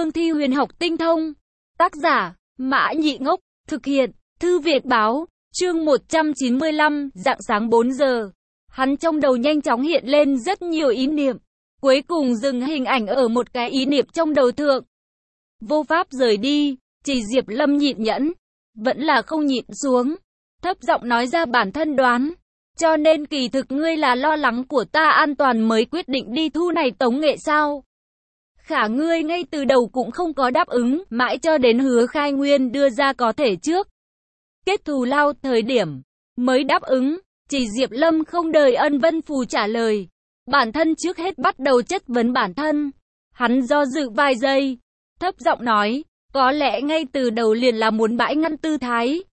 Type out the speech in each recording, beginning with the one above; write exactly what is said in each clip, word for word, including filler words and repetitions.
cương thi huyền học tinh thông. Tác giả, Mã Nhị Ngốc, thực hiện, Thư Việt Báo, chương một trăm chín mươi lăm, rạng sáng bốn giờ. Hắn trong đầu nhanh chóng hiện lên rất nhiều ý niệm, cuối cùng dừng hình ảnh ở một cái ý niệm trong đầu thượng. Vô pháp rời đi, chỉ Diệp Lâm nhịn nhẫn, vẫn là không nhịn xuống, thấp giọng nói ra bản thân đoán. Cho nên kỳ thực ngươi là lo lắng của ta an toàn mới quyết định đi thu này tống nghệ sao? Khả ngươi ngay từ đầu cũng không có đáp ứng, mãi cho đến Hứa Khai Nguyên đưa ra có thể trước kết thù lao thời điểm mới đáp ứng. Chỉ Diệp Lâm không đợi Ân Vân Phù trả lời, bản thân trước hết bắt đầu chất vấn bản thân. Hắn do dự vài giây, thấp giọng nói, có lẽ ngay từ đầu liền là muốn bãi ngăn tư thái,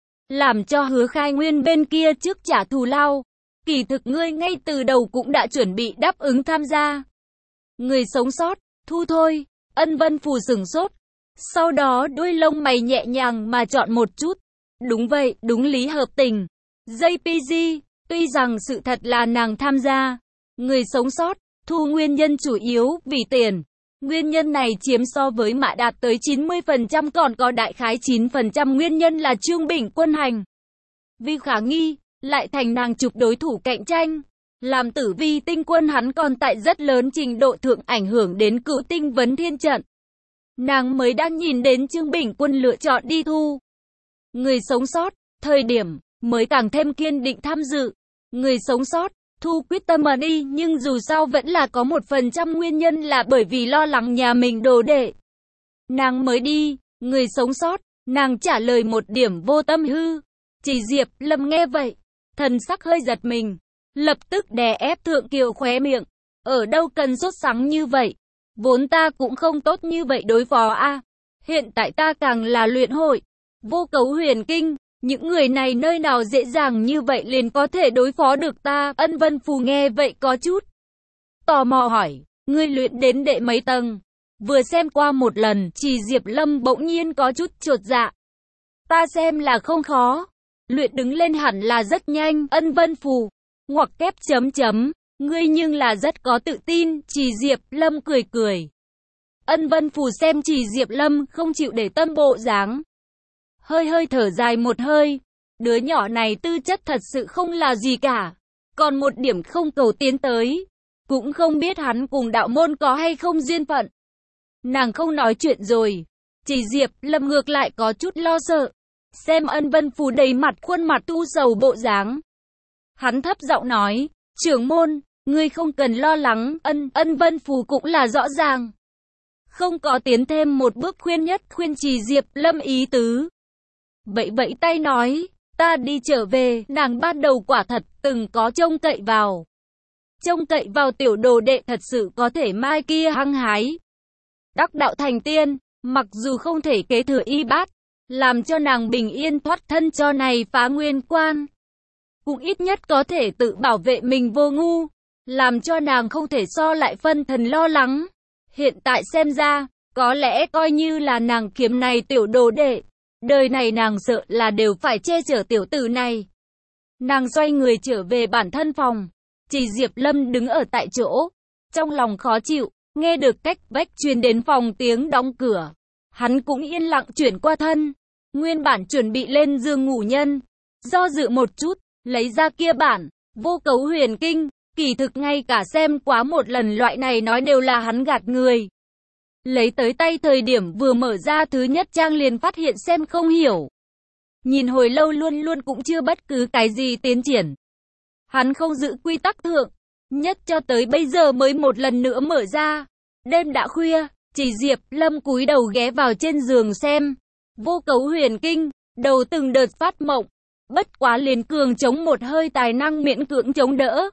làm cho Hứa Khai Nguyên bên kia trước trả thù lao. Kỳ thực ngươi ngay từ đầu cũng đã chuẩn bị đáp ứng tham gia. Người sống sót, thu thôi. Ân Vân Phù sửng sốt, sau đó đuôi lông mày nhẹ nhàng mà chọn một chút. Đúng vậy, đúng lý hợp tình. gi pê giê, tuy rằng sự thật là nàng tham gia người sống sót, thu nguyên nhân chủ yếu vì tiền. Nguyên nhân này chiếm so với mạ đạt tới chín mươi phần trăm, còn có đại khái chín phần trăm nguyên nhân là Trương Bình Quân hành vì khả nghi, lại thành nàng chụp đối thủ cạnh tranh. Làm Tử Vi tinh quân hắn còn tại rất lớn trình độ thượng ảnh hưởng đến Cửu Tinh vấn thiên trận. Nàng mới đang nhìn đến Trương Bình Quân lựa chọn đi thu người sống sót, thời điểm mới càng thêm kiên định tham dự người sống sót. Thu quyết tâm mà đi, nhưng dù sao vẫn là có một phần trăm nguyên nhân là bởi vì lo lắng nhà mình đồ đệ. Nàng mới đi, người sống sót, nàng trả lời một điểm vô tâm hư. Chỉ Diệp Lâm nghe vậy, thần sắc hơi giật mình, lập tức đè ép thượng kiều khóe miệng. Ở đâu cần sốt sắng như vậy, vốn ta cũng không tốt như vậy đối phó a. Hiện tại ta càng là luyện hội, vô cấu huyền kinh. Những người này nơi nào dễ dàng như vậy liền có thể đối phó được ta? Ân Vân Phù nghe vậy có chút tò mò hỏi, ngươi luyện đến đệ mấy tầng? Vừa xem qua một lần, Chỉ Diệp Lâm bỗng nhiên có chút chột dạ. Ta xem là không khó, luyện đứng lên hẳn là rất nhanh. Ân Vân Phù ngoặc kép chấm chấm, ngươi nhưng là rất có tự tin. Chỉ Diệp Lâm cười cười. Ân Vân Phù xem Chỉ Diệp Lâm không chịu để tâm bộ dáng, hơi hơi thở dài một hơi. Đứa nhỏ này tư chất thật sự không là gì cả, còn một điểm không cầu tiến tới, cũng không biết hắn cùng đạo môn có hay không duyên phận. Nàng không nói chuyện rồi. Chỉ Diệp Lâm ngược lại có chút lo sợ, xem Ân Vân Phù đầy mặt khuôn mặt tu sầu bộ dáng, hắn thấp giọng nói, trưởng môn, ngươi không cần lo lắng. Ân Ân Vân Phù cũng là rõ ràng, không có tiến thêm một bước, khuyên nhất khuyên Chỉ Diệp Lâm ý tứ. Vậy vậy tay nói, ta đi trở về. Nàng ban đầu quả thật từng có trông cậy vào trông cậy vào tiểu đồ đệ thật sự có thể mai kia hăng hái đắc đạo thành tiên, mặc dù không thể kế thừa y bát, làm cho nàng bình yên thoát thân cho này phá nguyên quan, cũng ít nhất có thể tự bảo vệ mình vô ngu, làm cho nàng không thể so lại phân thần lo lắng. Hiện tại xem ra, có lẽ coi như là nàng kiếm này tiểu đồ đệ, đời này nàng sợ là đều phải che chở tiểu tử này. Nàng xoay người trở về bản thân phòng. Chỉ Diệp Lâm đứng ở tại chỗ, trong lòng khó chịu, nghe được cách vách truyền đến phòng tiếng đóng cửa. Hắn cũng yên lặng chuyển qua thân, nguyên bản chuẩn bị lên giường ngủ nhân, do dự một chút, lấy ra kia bản vô cấu huyền kinh. Kỳ thực ngay cả xem quá một lần loại này nói đều là hắn gạt người. Lấy tới tay thời điểm vừa mở ra thứ nhất trang liền phát hiện xem không hiểu. Nhìn hồi lâu luôn luôn cũng chưa bất cứ cái gì tiến triển. Hắn không giữ quy tắc thượng, nhất cho tới bây giờ mới một lần nữa mở ra. Đêm đã khuya, Chỉ Diệp Lâm cúi đầu ghé vào trên giường xem vô cấu huyền kinh, đầu từng đợt phát mộng, bất quá liền cường chống một hơi tài năng miễn cưỡng chống đỡ,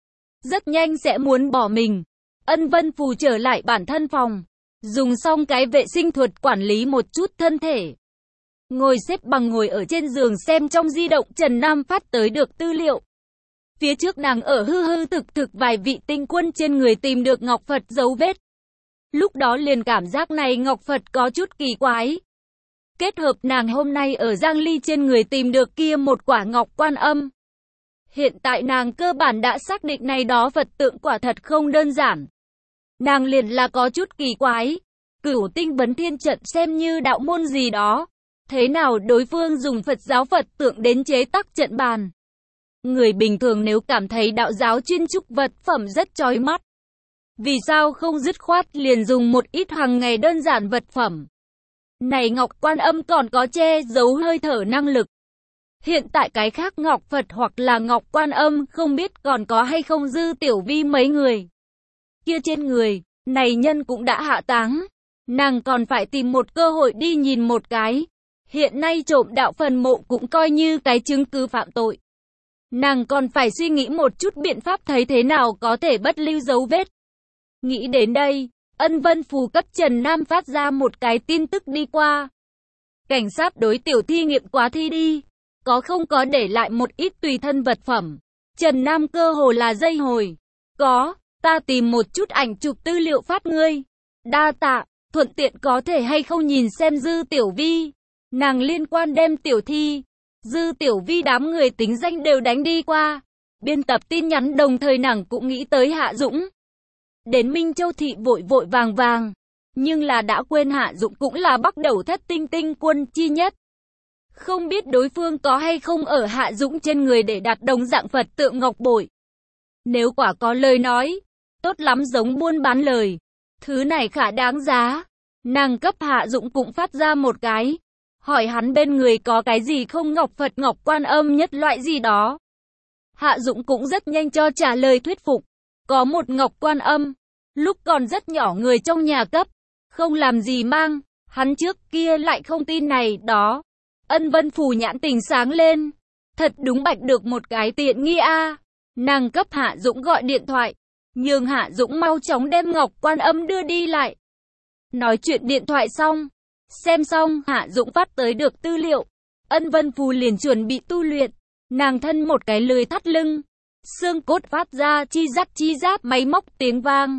rất nhanh sẽ muốn bỏ mình. Ân Vân Phù trở lại bản thân phòng, dùng xong cái vệ sinh thuật quản lý một chút thân thể, ngồi xếp bằng ngồi ở trên giường xem trong di động Trần Nam phát tới được tư liệu. Phía trước nàng ở hư hư thực thực vài vị tinh quân trên người tìm được Ngọc Phật dấu vết. Lúc đó liền cảm giác này Ngọc Phật có chút kỳ quái. Kết hợp nàng hôm nay ở Giang Ly trên người tìm được kia một quả Ngọc Quan Âm. Hiện tại nàng cơ bản đã xác định này đó Phật tượng quả thật không đơn giản. Nàng liền là có chút kỳ quái. Cửu tinh vấn thiên trận xem như đạo môn gì đó. Thế nào đối phương dùng Phật giáo Phật tượng đến chế tác trận bàn? Người bình thường nếu cảm thấy đạo giáo chuyên trúc vật phẩm rất chói mắt, vì sao không dứt khoát liền dùng một ít hàng ngày đơn giản vật phẩm? Này Ngọc Quan Âm còn có che giấu hơi thở năng lực. Hiện tại cái khác Ngọc Phật hoặc là Ngọc Quan Âm không biết còn có hay không Dư Tiểu Vi mấy người. Kia trên người, này nhân cũng đã hạ táng. Nàng còn phải tìm một cơ hội đi nhìn một cái. Hiện nay trộm đạo phần mộ cũng coi như cái chứng cứ phạm tội. Nàng còn phải suy nghĩ một chút biện pháp thấy thế nào có thể bất lưu dấu vết. Nghĩ đến đây, Ân Vân Phù cấp Trần Nam phát ra một cái tin tức đi qua. Cảnh sát đối tiểu thi nghiệm quá thi đi. Có không có để lại một ít tùy thân vật phẩm. Trần Nam cơ hồ là dây hồi. Có, ta tìm một chút ảnh chụp tư liệu phát ngươi. Đa tạ, thuận tiện có thể hay không nhìn xem Dư Tiểu Vi. Nàng liên quan đem tiểu thi. Dư Tiểu Vi đám người tính danh đều đánh đi qua. Biên tập tin nhắn đồng thời nàng cũng nghĩ tới Hạ Dũng. Đến Minh Châu Thị vội vội vàng vàng. Nhưng là đã quên Hạ Dũng cũng là bắt đầu thất tinh tinh quân chi nhất. Không biết đối phương có hay không ở Hạ Dũng trên người để đặt đồng dạng Phật tượng ngọc bội. Nếu quả có lời nói, tốt lắm giống buôn bán lời. Thứ này khả đáng giá. Nàng cấp Hạ Dũng cũng phát ra một cái. Hỏi hắn bên người có cái gì không Ngọc Phật Ngọc Quan Âm nhất loại gì đó. Hạ Dũng cũng rất nhanh cho trả lời thuyết phục. Có một Ngọc Quan Âm. Lúc còn rất nhỏ người trong nhà cấp. Không làm gì mang. Hắn trước kia lại không tin này đó. Ân Vân Phù nhãn tình sáng lên. Thật đúng bạch được một cái tiện nghi a. Nàng cấp Hạ Dũng gọi điện thoại. Nhưng Hạ Dũng mau chóng đem Ngọc Quan Âm đưa đi lại. Nói chuyện điện thoại xong. Xem xong Hạ Dũng phát tới được tư liệu. Ân Vân Phù liền chuẩn bị tu luyện. Nàng thân một cái lười thắt lưng. Xương cốt phát ra chi rắc chi giáp máy móc tiếng vang.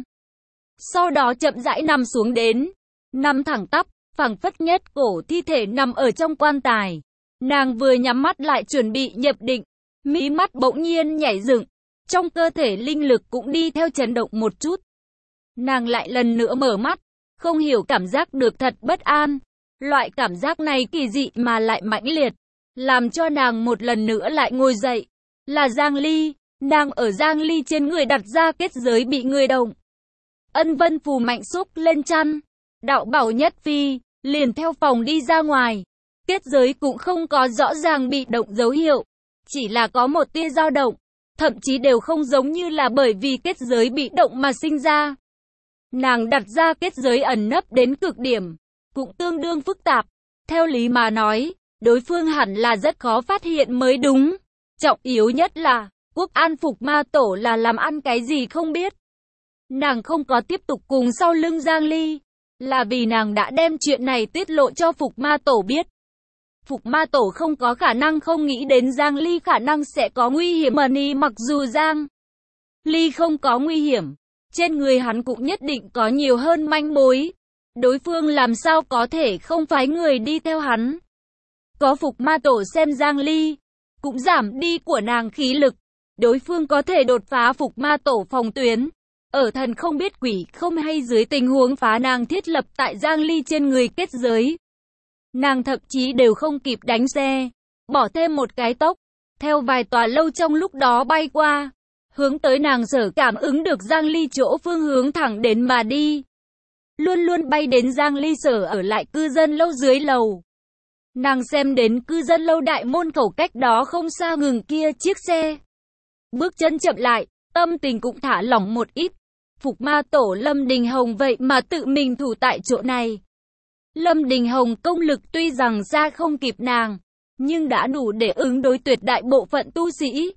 Sau đó chậm rãi nằm xuống đến. Nằm thẳng tắp. Phẳng phất nhất cổ thi thể nằm ở trong quan tài. Nàng vừa nhắm mắt lại chuẩn bị nhập định. Mí mắt bỗng nhiên nhảy dựng. Trong cơ thể linh lực cũng đi theo chấn động một chút. Nàng lại lần nữa mở mắt. Không hiểu cảm giác được thật bất an. Loại cảm giác này kỳ dị mà lại mãnh liệt. Làm cho nàng một lần nữa lại ngồi dậy. Là Giang Ly. Nàng ở Giang Ly trên người đặt ra kết giới bị người động. Ân Vân Phù mạnh xúc lên chăn. Đạo bảo nhất phi. Liền theo phòng đi ra ngoài. Kết giới cũng không có rõ ràng bị động dấu hiệu. Chỉ là có một tia dao động. Thậm chí đều không giống như là bởi vì kết giới bị động mà sinh ra. Nàng đặt ra kết giới ẩn nấp đến cực điểm. Cũng tương đương phức tạp. Theo lý mà nói, đối phương hẳn là rất khó phát hiện mới đúng. Trọng yếu nhất là, Quốc An Phục Ma Tổ là làm ăn cái gì không biết. Nàng không có tiếp tục cùng sau lưng Giang Ly. Là vì nàng đã đem chuyện này tiết lộ cho Phục Ma Tổ biết. Phục Ma Tổ không có khả năng không nghĩ đến Giang Ly khả năng sẽ có nguy hiểm mà ni mặc dù Giang Ly không có nguy hiểm. Trên người hắn cũng nhất định có nhiều hơn manh mối. Đối phương làm sao có thể không phái người đi theo hắn. Có Phục Ma Tổ xem Giang Ly, cũng giảm đi của nàng khí lực. Đối phương có thể đột phá Phục Ma Tổ phòng tuyến. Ở thần không biết quỷ không hay dưới tình huống phá nàng thiết lập tại Giang Ly trên người kết giới. Nàng thậm chí đều không kịp đánh xe. Bỏ thêm một cái tốc. Theo vài tòa lâu trong lúc đó bay qua. Hướng tới nàng sở cảm ứng được Giang Ly chỗ phương hướng thẳng đến mà đi. Luôn luôn bay đến Giang Ly sở ở lại cư dân lâu dưới lầu. Nàng xem đến cư dân lâu đại môn khẩu cách đó không xa ngừng kia chiếc xe. Bước chân chậm lại, tâm tình cũng thả lỏng một ít. Phục Ma Tổ Lâm Đình Hồng vậy mà tự mình thủ tại chỗ này. Lâm Đình Hồng công lực tuy rằng xa không kịp nàng, nhưng đã đủ để ứng đối tuyệt đại bộ phận tu sĩ.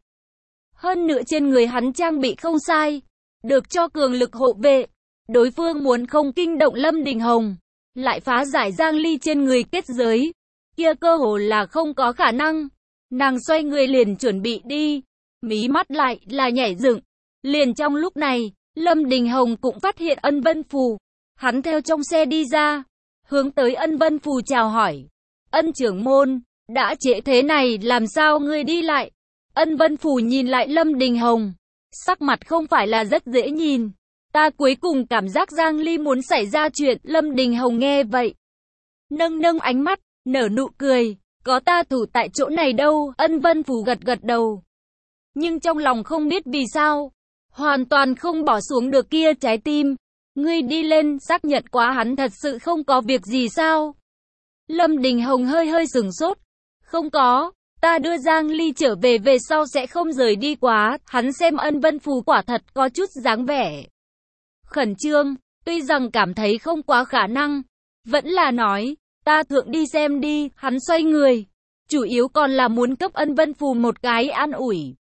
Hơn nữa trên người hắn trang bị không sai, được cho cường lực hộ vệ. Đối phương muốn không kinh động Lâm Đình Hồng, lại phá giải Giang Ly trên người kết giới, kia cơ hồ là không có khả năng. Nàng xoay người liền chuẩn bị đi, mí mắt lại là nhảy dựng. Liền trong lúc này, Lâm Đình Hồng cũng phát hiện Ân Vân Phù. Hắn theo trong xe đi ra, hướng tới Ân Vân Phù chào hỏi. Ân trưởng môn, đã trễ thế này làm sao ngươi đi lại? Ân Vân Phù nhìn lại Lâm Đình Hồng, sắc mặt không phải là rất dễ nhìn. Ta cuối cùng cảm giác Giang Ly muốn xảy ra chuyện. Lâm Đình Hồng nghe vậy, nâng nâng ánh mắt, nở nụ cười. Có ta thủ tại chỗ này đâu. Ân Vân Phù gật gật đầu. Nhưng trong lòng không biết vì sao, hoàn toàn không bỏ xuống được kia trái tim. Ngươi đi lên, xác nhận quá hắn thật sự không có việc gì sao? Lâm Đình Hồng hơi hơi sửng sốt. Không có, ta đưa Giang Ly trở về về sau sẽ không rời đi quá. Hắn xem Ân Vân Phù quả thật có chút dáng vẻ khẩn trương, tuy rằng cảm thấy không quá khả năng, vẫn là nói, ta thượng đi xem đi. Hắn xoay người, chủ yếu còn là muốn cấp Ân Vân Phù một cái an ủi.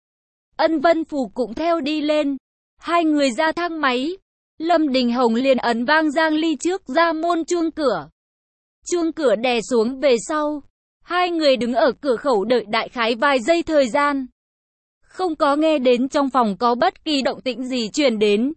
Ân Vân Phù cũng theo đi lên, hai người ra thang máy. Lâm Đình Hồng liền ấn vang Giang Ly trước ra môn chuông cửa. Chuông cửa đè xuống về sau, hai người đứng ở cửa khẩu đợi đại khái vài giây thời gian. Không có nghe đến trong phòng có bất kỳ động tĩnh gì truyền đến.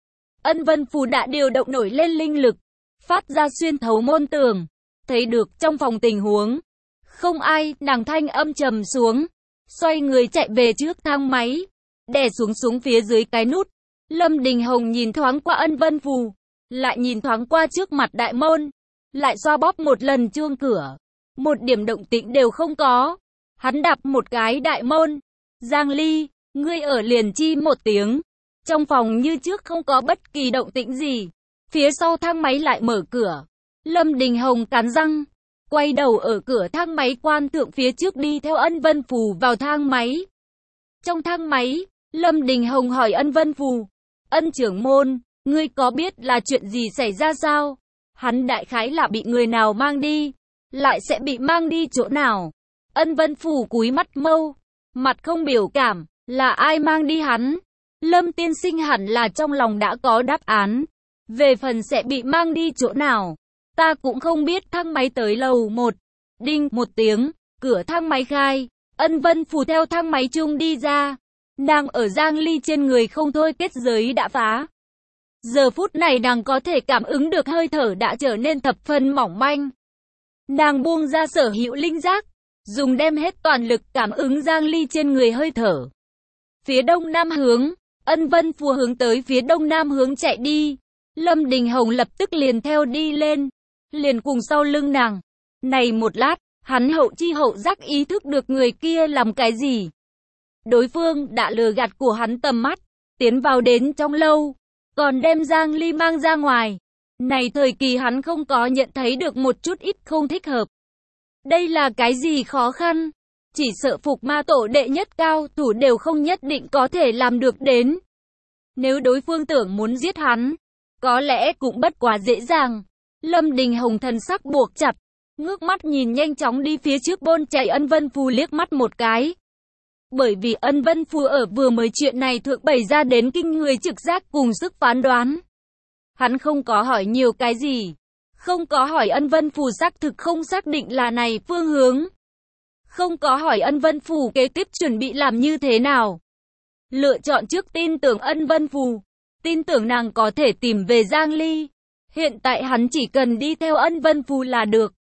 Ân Vân Phù đã điều động nổi lên linh lực, phát ra xuyên thấu môn tường, thấy được trong phòng tình huống. Không ai, nàng thanh âm trầm xuống, xoay người chạy về trước thang máy, đè xuống xuống phía dưới cái nút. Lâm Đình Hồng nhìn thoáng qua Ân Vân Phù, lại nhìn thoáng qua trước mặt đại môn, lại xoa bóp một lần chuông cửa. Một điểm động tĩnh đều không có. Hắn đạp một cái đại môn. Giang Ly, ngươi ở liền chi một tiếng. Trong phòng như trước không có bất kỳ động tĩnh gì. Phía sau thang máy lại mở cửa. Lâm Đình Hồng cắn răng, quay đầu ở cửa thang máy quan thượng phía trước đi theo Ân Vân Phù vào thang máy. Trong thang máy, Lâm Đình Hồng hỏi Ân Vân Phù, Ân trưởng môn, ngươi có biết là chuyện gì xảy ra sao? Hắn đại khái là bị người nào mang đi, lại sẽ bị mang đi chỗ nào? Ân Vân Phù cúi mắt mâu, mặt không biểu cảm, là ai mang đi hắn? Lâm tiên sinh hẳn là trong lòng đã có đáp án. Về phần sẽ bị mang đi chỗ nào, ta cũng không biết. Thang máy tới lầu một, đinh một tiếng, cửa thang máy khai. Ân Vân Phù theo thang máy chung đi ra. Nàng ở Giang Ly trên người không thôi kết giới đã phá. Giờ phút này nàng có thể cảm ứng được hơi thở đã trở nên thập phần mỏng manh. Nàng buông ra sở hữu linh giác, dùng đem hết toàn lực cảm ứng Giang Ly trên người hơi thở. Phía đông nam hướng, Ân Vân Phù hướng tới phía đông nam hướng chạy đi. Lâm Đình Hồng lập tức liền theo đi lên, liền cùng sau lưng nàng. Này một lát, hắn hậu chi hậu giác ý thức được người kia làm cái gì. Đối phương đã lừa gạt của hắn tầm mắt, tiến vào đến trong lâu, còn đem Giang Ly mang ra ngoài. Này thời kỳ hắn không có nhận thấy được một chút ít không thích hợp. Đây là cái gì khó khăn? Chỉ sợ phục ma tổ đệ nhất cao thủ đều không nhất định có thể làm được đến. Nếu đối phương tưởng muốn giết hắn, có lẽ cũng bất quá dễ dàng. Lâm Đình Hồng thần sắc buộc chặt, ngước mắt nhìn nhanh chóng đi phía trước bôn chạy Ân Vân Phù liếc mắt một cái. Bởi vì Ân Vân Phù ở vừa mới chuyện này thượng bày ra đến kinh người trực giác cùng sức phán đoán. Hắn không có hỏi nhiều cái gì, không có hỏi Ân Vân Phù xác thực không xác định là này phương hướng, không có hỏi Ân Vân Phù kế tiếp chuẩn bị làm như thế nào. Lựa chọn trước tin tưởng Ân Vân Phù, tin tưởng nàng có thể tìm về Giang Ly. Hiện tại hắn chỉ cần đi theo Ân Vân Phù là được.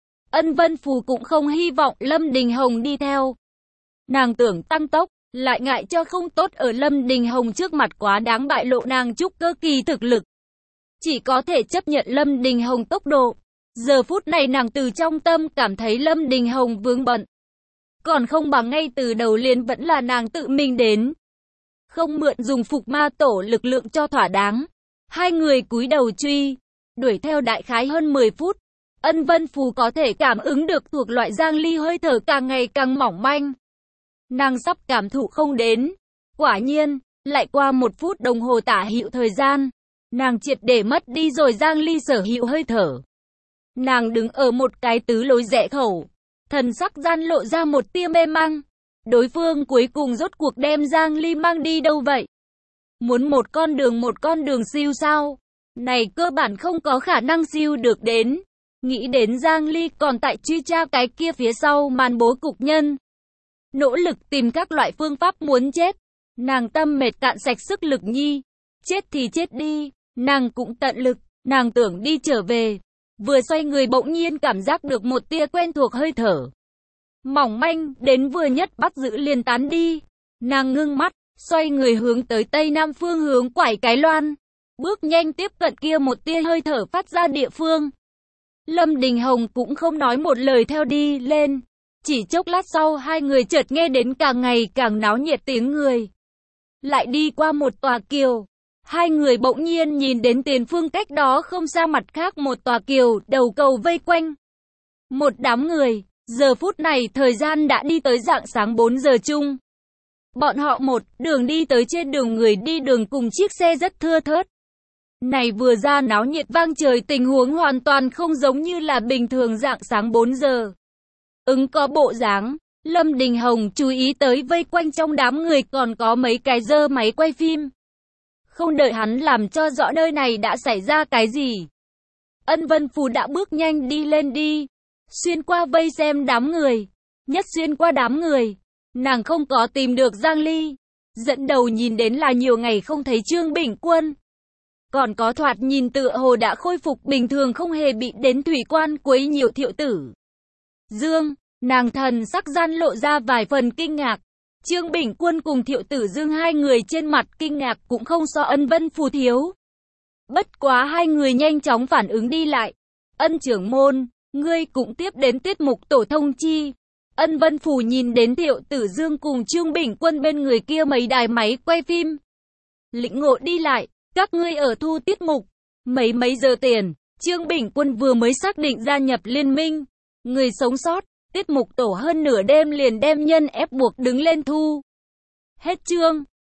Ân Vân Phù cũng không hy vọng Lâm Đình Hồng đi theo. Nàng tưởng tăng tốc, lại ngại cho không tốt ở Lâm Đình Hồng trước mặt quá đáng bại lộ nàng trúc cơ kỳ thực lực. Chỉ có thể chấp nhận Lâm Đình Hồng tốc độ. Giờ phút này nàng từ trong tâm cảm thấy Lâm Đình Hồng vướng bận. Còn không bằng ngay từ đầu liền vẫn là nàng tự mình đến. Không mượn dùng phục ma tổ lực lượng cho thỏa đáng. Hai người cúi đầu truy, đuổi theo đại khái hơn mười phút. Ân Vân Phù có thể cảm ứng được thuộc loại Giang Ly hơi thở càng ngày càng mỏng manh. Nàng sắp cảm thụ không đến. Quả nhiên, lại qua một phút đồng hồ tả hữu thời gian, nàng triệt để mất đi rồi Giang Ly sở hữu hơi thở. Nàng đứng ở một cái tứ lối rẽ khẩu, thần sắc gian lộ ra một tia mê mang. Đối phương cuối cùng rốt cuộc đem Giang Ly mang đi đâu vậy? Muốn một con đường một con đường siêu sao? Này cơ bản không có khả năng siêu được đến. Nghĩ đến Giang Ly còn tại truy tra cái kia phía sau màn bố cục nhân. Nỗ lực tìm các loại phương pháp muốn chết. Nàng tâm mệt cạn sạch sức lực nhi. Chết thì chết đi. Nàng cũng tận lực. Nàng tưởng đi trở về. Vừa xoay người bỗng nhiên cảm giác được một tia quen thuộc hơi thở. Mỏng manh, đến vừa nhất bắt giữ liền tán đi. Nàng ngưng mắt, xoay người hướng tới tây nam phương hướng quải cái loan. bước nhanh tiếp cận kia một tia hơi thở phát ra địa phương. Lâm Đình Hồng cũng không nói một lời theo đi lên. Chỉ chốc lát sau hai người chợt nghe đến càng ngày càng náo nhiệt tiếng người. Lại đi qua một tòa kiều. Hai người bỗng nhiên nhìn đến tiền phương cách đó không xa mặt khác một tòa kiều, đầu cầu vây quanh. Một đám người, giờ phút này thời gian đã đi tới rạng sáng bốn giờ chung. Bọn họ một đường đi tới trên đường người đi đường cùng chiếc xe rất thưa thớt. Này vừa ra náo nhiệt vang trời tình huống hoàn toàn không giống như là bình thường rạng sáng bốn giờ. Ứng có bộ dáng, Lâm Đình Hồng chú ý tới vây quanh trong đám người còn có mấy cái giơ máy quay phim. Không đợi hắn làm cho rõ nơi này đã xảy ra cái gì. Ân Vân Phù đã bước nhanh đi lên đi. Xuyên qua vây xem đám người. Nhất xuyên qua đám người. Nàng không có tìm được Giang Ly. Dẫn đầu nhìn đến là nhiều ngày không thấy Trương Bình Quân. Còn có thoạt nhìn tựa hồ đã khôi phục bình thường không hề bị đến thủy quan quấy nhiều Thiệu Tử Dương. Nàng thần sắc gian lộ ra vài phần kinh ngạc. Trương Bình Quân cùng Thiệu Tử Dương hai người trên mặt kinh ngạc cũng không so Ân Vân Phù thiếu. Bất quá hai người nhanh chóng phản ứng đi lại. Ân trưởng môn, ngươi cũng tiếp đến tiết mục tổ thông chi. Ân Vân Phù nhìn đến Thiệu Tử Dương cùng Trương Bình Quân bên người kia mấy đài máy quay phim. Lĩnh ngộ đi lại, các ngươi ở thu tiết mục. Mấy mấy giờ tiền, Trương Bình Quân vừa mới xác định gia nhập liên minh. Người sống sót, tiết mục tổ hơn nửa đêm liền đem nhân ép buộc đứng lên thu. Hết chương.